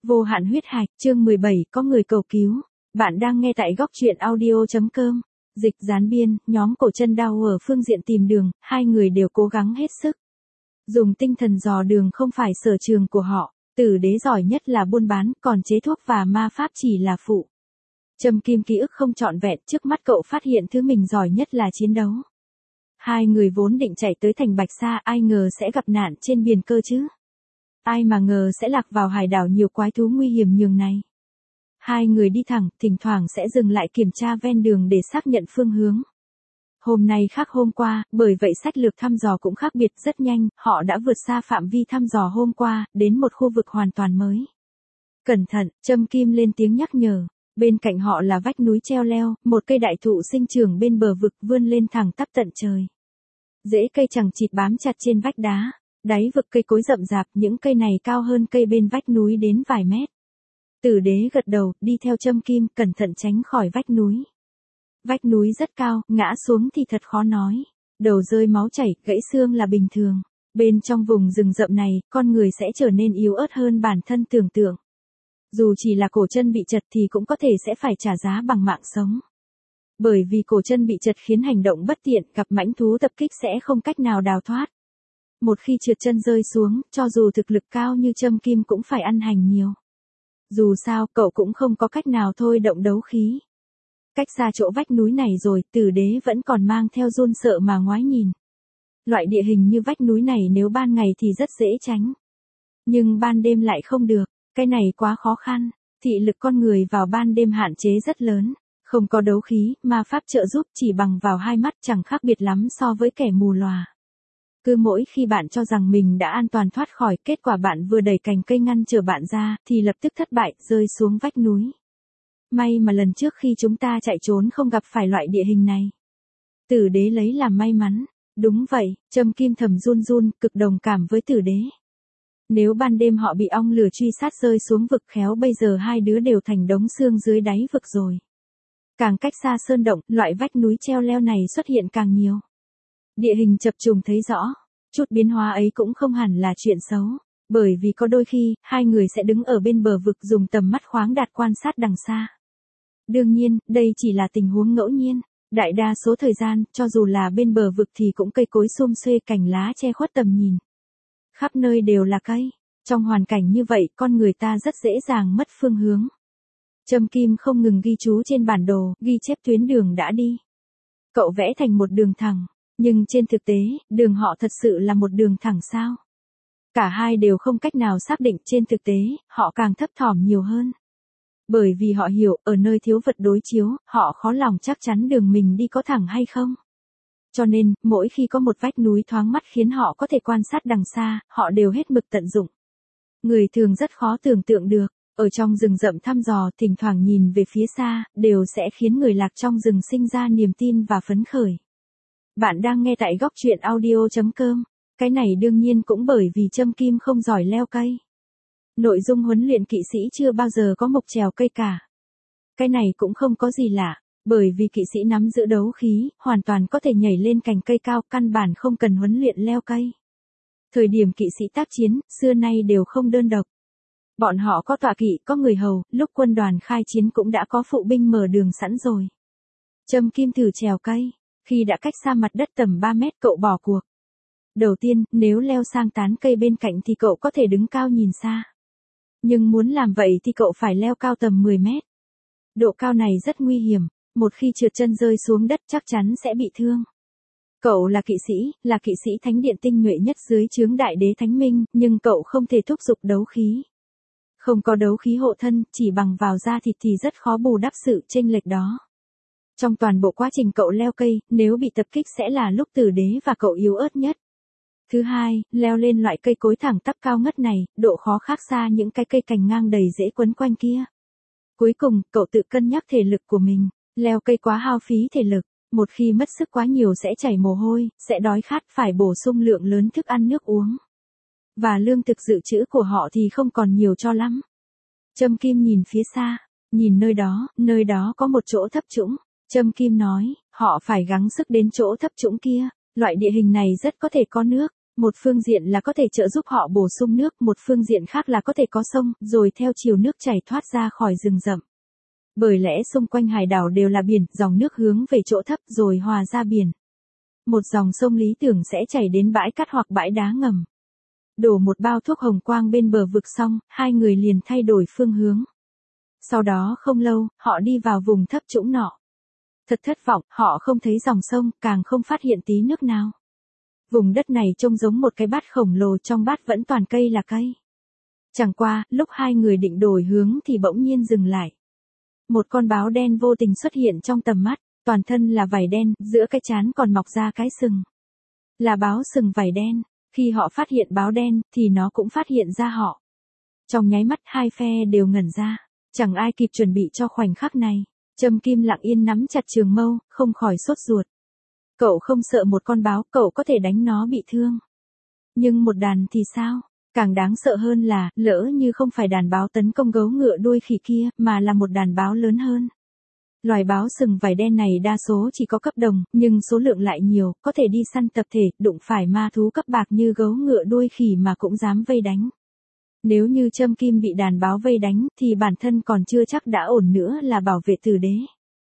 Vô hạn huyết hạch, chương 17, có người cầu cứu. Bạn đang nghe tại góc truyện audio.com. Dịch dán biên, nhóm cổ chân đau ở phương diện tìm đường, hai người đều cố gắng hết sức. Dùng tinh thần dò đường không phải sở trường của họ, Tử Đế giỏi nhất là buôn bán, còn chế thuốc và ma pháp chỉ là phụ. Trâm Kim ký ức không trọn vẹn, trước mắt cậu phát hiện thứ mình giỏi nhất là chiến đấu. Hai người vốn định chạy tới thành Bạch Sa, ai ngờ sẽ gặp nạn trên biển cơ chứ. Ai mà ngờ sẽ lạc vào hải đảo nhiều quái thú nguy hiểm nhường này. Hai người đi thẳng, thỉnh thoảng sẽ dừng lại kiểm tra ven đường để xác nhận phương hướng. Hôm nay khác hôm qua, bởi vậy sách lược thăm dò cũng khác biệt rất nhanh, họ đã vượt xa phạm vi thăm dò hôm qua, đến một khu vực hoàn toàn mới. Cẩn thận, Trâm Kim lên tiếng nhắc nhở. Bên cạnh họ là vách núi treo leo, một cây đại thụ sinh trưởng bên bờ vực vươn lên thẳng tắp tận trời. Rễ cây chằng chịt bám chặt trên vách đá. Đáy vực cây cối rậm rạp, những cây này cao hơn cây bên vách núi đến vài mét. Tử Đế gật đầu, đi theo Trâm Kim, cẩn thận tránh khỏi vách núi. Vách núi rất cao, ngã xuống thì thật khó nói. Đầu rơi máu chảy, gãy xương là bình thường. Bên trong vùng rừng rậm này, con người sẽ trở nên yếu ớt hơn bản thân tưởng tượng. Dù chỉ là cổ chân bị chật thì cũng có thể sẽ phải trả giá bằng mạng sống. Bởi vì cổ chân bị chật khiến hành động bất tiện, gặp mãnh thú tập kích sẽ không cách nào đào thoát. Một khi trượt chân rơi xuống, cho dù thực lực cao như Trâm Kim cũng phải ăn hành nhiều. Dù sao, cậu cũng không có cách nào thôi động đấu khí. Cách xa chỗ vách núi này rồi, Tử Đế vẫn còn mang theo run sợ mà ngoái nhìn. Loại địa hình như vách núi này nếu ban ngày thì rất dễ tránh. Nhưng ban đêm lại không được, cái này quá khó khăn. Thị lực con người vào ban đêm hạn chế rất lớn. Không có đấu khí, ma pháp trợ giúp chỉ bằng vào hai mắt chẳng khác biệt lắm so với kẻ mù lòa. Cứ mỗi khi bạn cho rằng mình đã an toàn thoát khỏi, kết quả bạn vừa đẩy cành cây ngăn trở bạn ra, thì lập tức thất bại, rơi xuống vách núi. May mà lần trước khi chúng ta chạy trốn không gặp phải loại địa hình này. Tử Đế lấy làm may mắn. Đúng vậy, Trâm Kim thầm run run, cực đồng cảm với Tử Đế. Nếu ban đêm họ bị ong lửa truy sát rơi xuống vực khéo bây giờ hai đứa đều thành đống xương dưới đáy vực rồi. Càng cách xa sơn động, loại vách núi treo leo này xuất hiện càng nhiều. Địa hình chập trùng thấy rõ, chút biến hóa ấy cũng không hẳn là chuyện xấu, bởi vì có đôi khi, hai người sẽ đứng ở bên bờ vực dùng tầm mắt khoáng đạt quan sát đằng xa. Đương nhiên, đây chỉ là tình huống ngẫu nhiên, đại đa số thời gian, cho dù là bên bờ vực thì cũng cây cối sum xuê cành lá che khuất tầm nhìn. Khắp nơi đều là cây, trong hoàn cảnh như vậy con người ta rất dễ dàng mất phương hướng. Trâm Kim không ngừng ghi chú trên bản đồ, ghi chép tuyến đường đã đi. Cậu vẽ thành một đường thẳng. Nhưng trên thực tế, đường họ thật sự là một đường thẳng sao? Cả hai đều không cách nào xác định, trên thực tế, họ càng thấp thỏm nhiều hơn. Bởi vì họ hiểu, ở nơi thiếu vật đối chiếu, họ khó lòng chắc chắn đường mình đi có thẳng hay không. Cho nên, mỗi khi có một vách núi thoáng mắt khiến họ có thể quan sát đằng xa, họ đều hết mực tận dụng. Người thường rất khó tưởng tượng được, ở trong rừng rậm thăm dò, thỉnh thoảng nhìn về phía xa, đều sẽ khiến người lạc trong rừng sinh ra niềm tin và phấn khởi. Bạn đang nghe tại góc truyện audio.com. Cái này đương nhiên cũng bởi vì Trâm Kim không giỏi leo cây. Nội dung huấn luyện kỵ sĩ chưa bao giờ có mộc trèo cây cả. Cái này cũng không có gì lạ, bởi vì kỵ sĩ nắm giữ đấu khí, hoàn toàn có thể nhảy lên cành cây cao, căn bản không cần huấn luyện leo cây. Thời điểm kỵ sĩ tác chiến, xưa nay đều không đơn độc. Bọn họ có tọa kỵ, có người hầu, lúc quân đoàn khai chiến cũng đã có phụ binh mở đường sẵn rồi. Trâm Kim thử trèo cây. Khi đã cách xa mặt đất tầm 3 mét cậu bỏ cuộc. Đầu tiên, nếu leo sang tán cây bên cạnh thì cậu có thể đứng cao nhìn xa. Nhưng muốn làm vậy thì cậu phải leo cao tầm 10 mét. Độ cao này rất nguy hiểm, một khi trượt chân rơi xuống đất chắc chắn sẽ bị thương. Cậu là kỵ sĩ thánh điện tinh nhuệ nhất dưới trướng đại đế Thánh Minh, nhưng cậu không thể thúc giục đấu khí. Không có đấu khí hộ thân, chỉ bằng vào da thịt thì rất khó bù đắp sự chênh lệch đó. Trong toàn bộ quá trình cậu leo cây, nếu bị tập kích sẽ là lúc Tử Đế và cậu yếu ớt nhất. Thứ hai, leo lên loại cây cối thẳng tắp cao ngất này, độ khó khác xa những cái cây cành ngang đầy rễ quấn quanh kia. Cuối cùng, cậu tự cân nhắc thể lực của mình, leo cây quá hao phí thể lực, một khi mất sức quá nhiều sẽ chảy mồ hôi, sẽ đói khát, phải bổ sung lượng lớn thức ăn nước uống. Và lương thực dự trữ của họ thì không còn nhiều cho lắm. Trâm Kim nhìn phía xa, nhìn nơi đó có một chỗ thấp trũng. Trâm Kim nói, họ phải gắng sức đến chỗ thấp trũng kia, loại địa hình này rất có thể có nước, Một phương diện là có thể trợ giúp họ bổ sung nước, một phương diện khác là có thể có sông, rồi theo chiều nước chảy thoát ra khỏi rừng rậm. Bởi lẽ xung quanh hải đảo đều là biển, dòng nước hướng về chỗ thấp rồi hòa ra biển. Một dòng sông lý tưởng sẽ chảy đến bãi cát hoặc bãi đá ngầm. Đổ một bao thuốc hồng quang bên bờ vực xong, hai người liền thay đổi phương hướng. Sau đó không lâu, họ đi vào vùng thấp trũng nọ. Thật thất vọng, họ không thấy dòng sông, càng không phát hiện tí nước nào. Vùng đất này trông giống một cái bát khổng lồ, trong bát vẫn toàn cây là cây. Chẳng qua, lúc hai người định đổi hướng thì bỗng nhiên dừng lại. Một con báo đen vô tình xuất hiện trong tầm mắt, toàn thân là vảy đen, giữa cái trán còn mọc ra cái sừng. Là báo sừng vảy đen, khi họ phát hiện báo đen thì nó cũng phát hiện ra họ. Trong nháy mắt hai phe đều ngẩn ra, chẳng ai kịp chuẩn bị cho khoảnh khắc này. Trâm Kim lặng yên nắm chặt trường mâu, không khỏi sốt ruột. Cậu không sợ một con báo, cậu có thể đánh nó bị thương. Nhưng một đàn thì sao? Càng đáng sợ hơn là, lỡ như không phải đàn báo tấn công gấu ngựa đuôi khỉ kia, mà là một đàn báo lớn hơn. Loài báo sừng vảy đen này đa số chỉ có cấp đồng, nhưng số lượng lại nhiều, có thể đi săn tập thể, đụng phải ma thú cấp bạc như gấu ngựa đuôi khỉ mà cũng dám vây đánh. Nếu như Trâm Kim bị đàn báo vây đánh, thì bản thân còn chưa chắc đã ổn nữa là bảo vệ tử đế.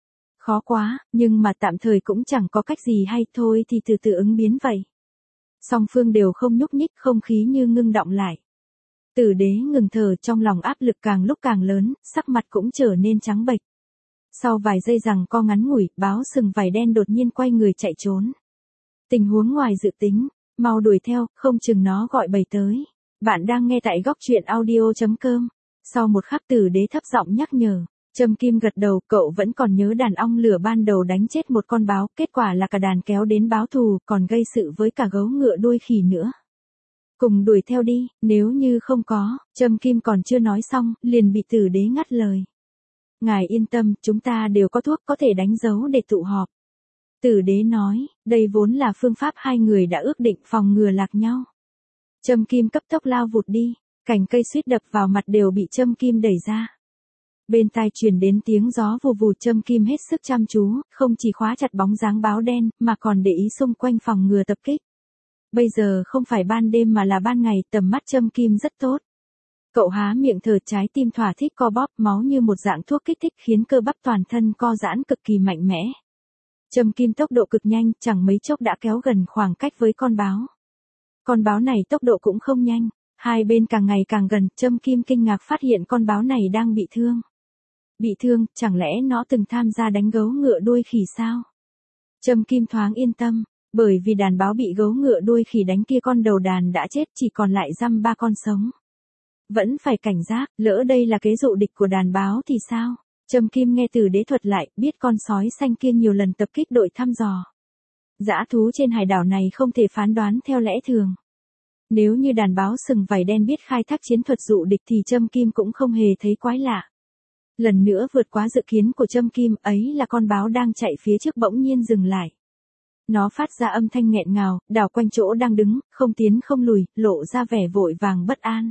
Khó quá, nhưng mà tạm thời cũng chẳng có cách gì hay, thôi thì từ từ ứng biến vậy. Song phương đều không nhúc nhích, không khí như ngưng đọng lại. Tử đế ngừng thở, trong lòng áp lực càng lúc càng lớn, sắc mặt cũng trở nên trắng bệch. Sau vài giây giằng co ngắn ngủi, báo sừng vảy đen đột nhiên quay người chạy trốn. Tình huống ngoài dự tính, mau đuổi theo, không chừng nó gọi bầy tới. Bạn đang nghe tại góc truyện audio.com. Sau một khắc Tử đế thấp giọng nhắc nhở. Trâm Kim gật đầu, cậu vẫn còn nhớ đàn ong lửa ban đầu đánh chết một con báo, kết quả là cả đàn kéo đến báo thù, còn gây sự với cả gấu ngựa đuôi khỉ nữa. Cùng đuổi theo đi, nếu như không có, Trâm Kim còn chưa nói xong, liền bị Tử đế ngắt lời. Ngài yên tâm, chúng ta đều có thuốc có thể đánh dấu để tụ họp. Tử đế nói, đây vốn là phương pháp hai người đã ước định phòng ngừa lạc nhau. Trâm Kim cấp tốc lao vụt đi, cành cây suýt đập vào mặt đều bị Trâm Kim đẩy ra. Bên tai truyền đến tiếng gió vù vù, Trâm Kim hết sức chăm chú, không chỉ khóa chặt bóng dáng báo đen, mà còn để ý xung quanh phòng ngừa tập kích. Bây giờ không phải ban đêm mà là ban ngày, tầm mắt Trâm Kim rất tốt. Cậu há miệng thở, trái tim thỏa thích co bóp, máu như một dạng thuốc kích thích khiến cơ bắp toàn thân co giãn cực kỳ mạnh mẽ. Trâm Kim tốc độ cực nhanh, chẳng mấy chốc đã kéo gần khoảng cách với con báo. Con báo này tốc độ cũng không nhanh, hai bên càng ngày càng gần, Trâm Kim kinh ngạc phát hiện con báo này đang bị thương. Bị thương, chẳng lẽ nó từng tham gia đánh gấu ngựa đuôi khỉ sao? Trâm Kim thoáng yên tâm, bởi vì đàn báo bị gấu ngựa đuôi khỉ đánh kia con đầu đàn đã chết, chỉ còn lại dăm ba con sống. Vẫn phải cảnh giác, lỡ đây là kế dụ địch của đàn báo thì sao? Trâm Kim nghe Tử đế thuật lại, biết con sói xanh kia nhiều lần tập kích đội thăm dò. Dã thú trên hải đảo này không thể phán đoán theo lẽ thường. Nếu như đàn báo sừng vảy đen biết khai thác chiến thuật dụ địch thì Trâm Kim cũng không hề thấy quái lạ. Lần nữa vượt quá dự kiến của Trâm Kim, ấy là con báo đang chạy phía trước bỗng nhiên dừng lại. Nó phát ra âm thanh nghẹn ngào, đảo quanh chỗ đang đứng, không tiến không lùi, lộ ra vẻ vội vàng bất an.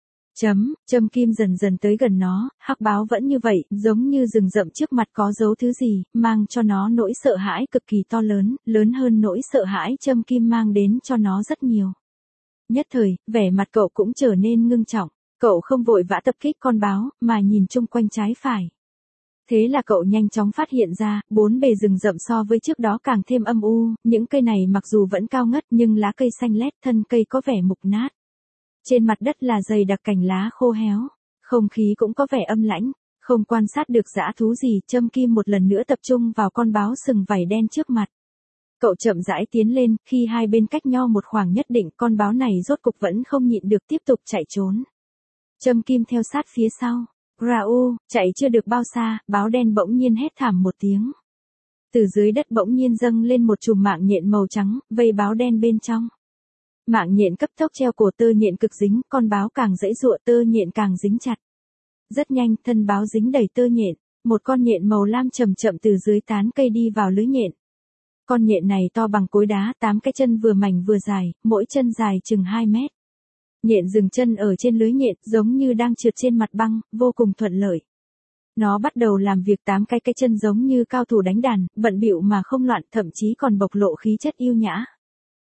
Trâm Kim dần dần tới gần nó, hắc báo vẫn như vậy, giống như rừng rậm trước mặt có giấu thứ gì, mang cho nó nỗi sợ hãi cực kỳ to lớn, lớn hơn nỗi sợ hãi Trâm Kim mang đến cho nó rất nhiều. Nhất thời, vẻ mặt cậu cũng trở nên ngưng trọng, cậu không vội vã tập kích con báo, mà nhìn chung quanh trái phải. Thế là cậu nhanh chóng phát hiện ra, bốn bề rừng rậm so với trước đó càng thêm âm u, những cây này mặc dù vẫn cao ngất nhưng lá cây xanh lét, thân cây có vẻ mục nát. Trên mặt đất là dày đặc cành lá khô héo, không khí cũng có vẻ âm lãnh, không quan sát được dã thú gì. Trâm Kim một lần nữa tập trung vào con báo sừng vảy đen trước mặt. Cậu chậm rãi tiến lên, khi hai bên cách nhau một khoảng nhất định, con báo này rốt cục vẫn không nhịn được tiếp tục chạy trốn. Trâm Kim theo sát phía sau. Rau, chạy chưa được bao xa, báo đen bỗng nhiên hét thảm một tiếng. Từ dưới đất bỗng nhiên dâng lên một chùm mạng nhện màu trắng, vây báo đen bên trong. Mạng nhện cấp tốc treo cổ, tơ nhện cực dính, con báo càng giãy giụa, tơ nhện càng dính chặt. Rất nhanh, thân báo dính đầy tơ nhện, một con nhện màu lam chậm chậm từ dưới tán cây đi vào lưới nhện. Con nhện này to bằng cối đá, 8 cái chân vừa mảnh vừa dài, mỗi chân dài chừng 2 mét. Nhện dừng chân ở trên lưới nhện, giống như đang trượt trên mặt băng, vô cùng thuận lợi. Nó bắt đầu làm việc 8 cái chân giống như cao thủ đánh đàn, bận bịu mà không loạn, thậm chí còn bộc lộ khí chất yêu nhã.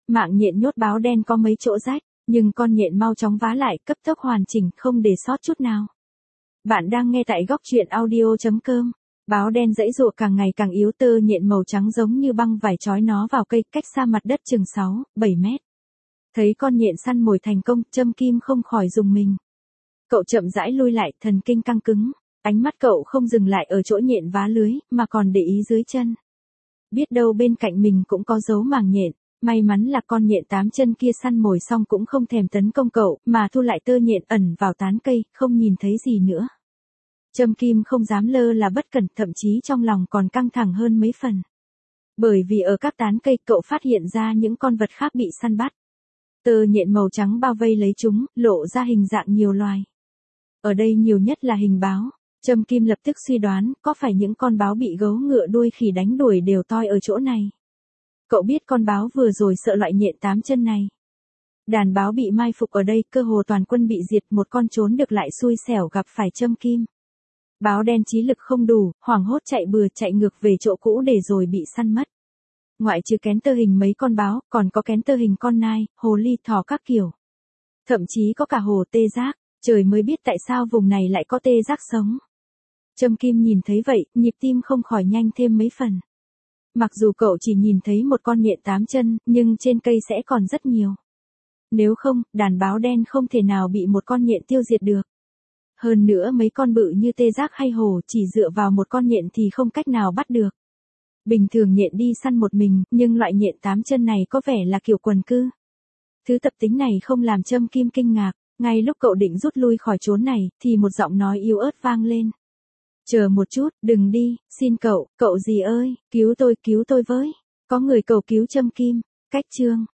Mạng nhện nhốt báo đen có mấy chỗ rách, nhưng con nhện mau chóng vá lại, cấp tốc hoàn chỉnh, không để sót chút nào. Bạn đang nghe tại góc truyện audio.com. Báo đen giãy giụa càng ngày càng yếu, tơ nhện màu trắng giống như băng vải trói nó vào cây, cách xa mặt đất chừng 6-7 mét. Thấy con nhện săn mồi thành công, Châm Kim không khỏi rùng mình. Cậu chậm rãi lui lại, thần kinh căng cứng. Ánh mắt cậu không dừng lại ở chỗ nhện vá lưới, mà còn để ý dưới chân. Biết đâu bên cạnh mình cũng có dấu màng nhện. May mắn là con nhện 8 chân kia săn mồi xong cũng không thèm tấn công cậu, mà thu lại tơ nhện ẩn vào tán cây, không nhìn thấy gì nữa. Châm Kim không dám lơ là bất cẩn, thậm chí trong lòng còn căng thẳng hơn mấy phần. Bởi vì ở các tán cây cậu phát hiện ra những con vật khác bị săn bắt. Tơ nhện màu trắng bao vây lấy chúng, lộ ra hình dạng nhiều loài. Ở đây nhiều nhất là hình báo. Châm Kim lập tức suy đoán, có phải những con báo bị gấu ngựa đuôi khỉ đánh đuổi đều toi ở chỗ này. Cậu biết con báo vừa rồi sợ loại nhện 8 chân này. Đàn báo bị mai phục ở đây, cơ hồ toàn quân bị diệt, một con trốn được lại xui xẻo gặp phải Châm Kim. Báo đen trí lực không đủ, hoảng hốt chạy bừa, chạy ngược về chỗ cũ để rồi bị săn mất. Ngoại trừ kén tơ hình mấy con báo, còn có kén tơ hình con nai, hồ ly, thỏ các kiểu. Thậm chí có cả hồ tê giác, trời mới biết tại sao vùng này lại có tê giác sống. Châm Kim nhìn thấy vậy, nhịp tim không khỏi nhanh thêm mấy phần. Mặc dù cậu chỉ nhìn thấy một con nhện 8 chân, nhưng trên cây sẽ còn rất nhiều. Nếu không, đàn báo đen không thể nào bị một con nhện tiêu diệt được. Hơn nữa mấy con bự như tê giác hay hổ chỉ dựa vào một con nhện thì không cách nào bắt được. Bình thường nhện đi săn một mình, nhưng loại nhện 8 chân này có vẻ là kiểu quần cư. Thứ tập tính này không làm Châm Kim kinh ngạc, ngay lúc cậu định rút lui khỏi chốn này, thì một giọng nói yếu ớt vang lên. Chờ một chút, đừng đi, xin cậu gì ơi, cứu tôi với. Có người cầu cứu Châm Kim. Cách chương.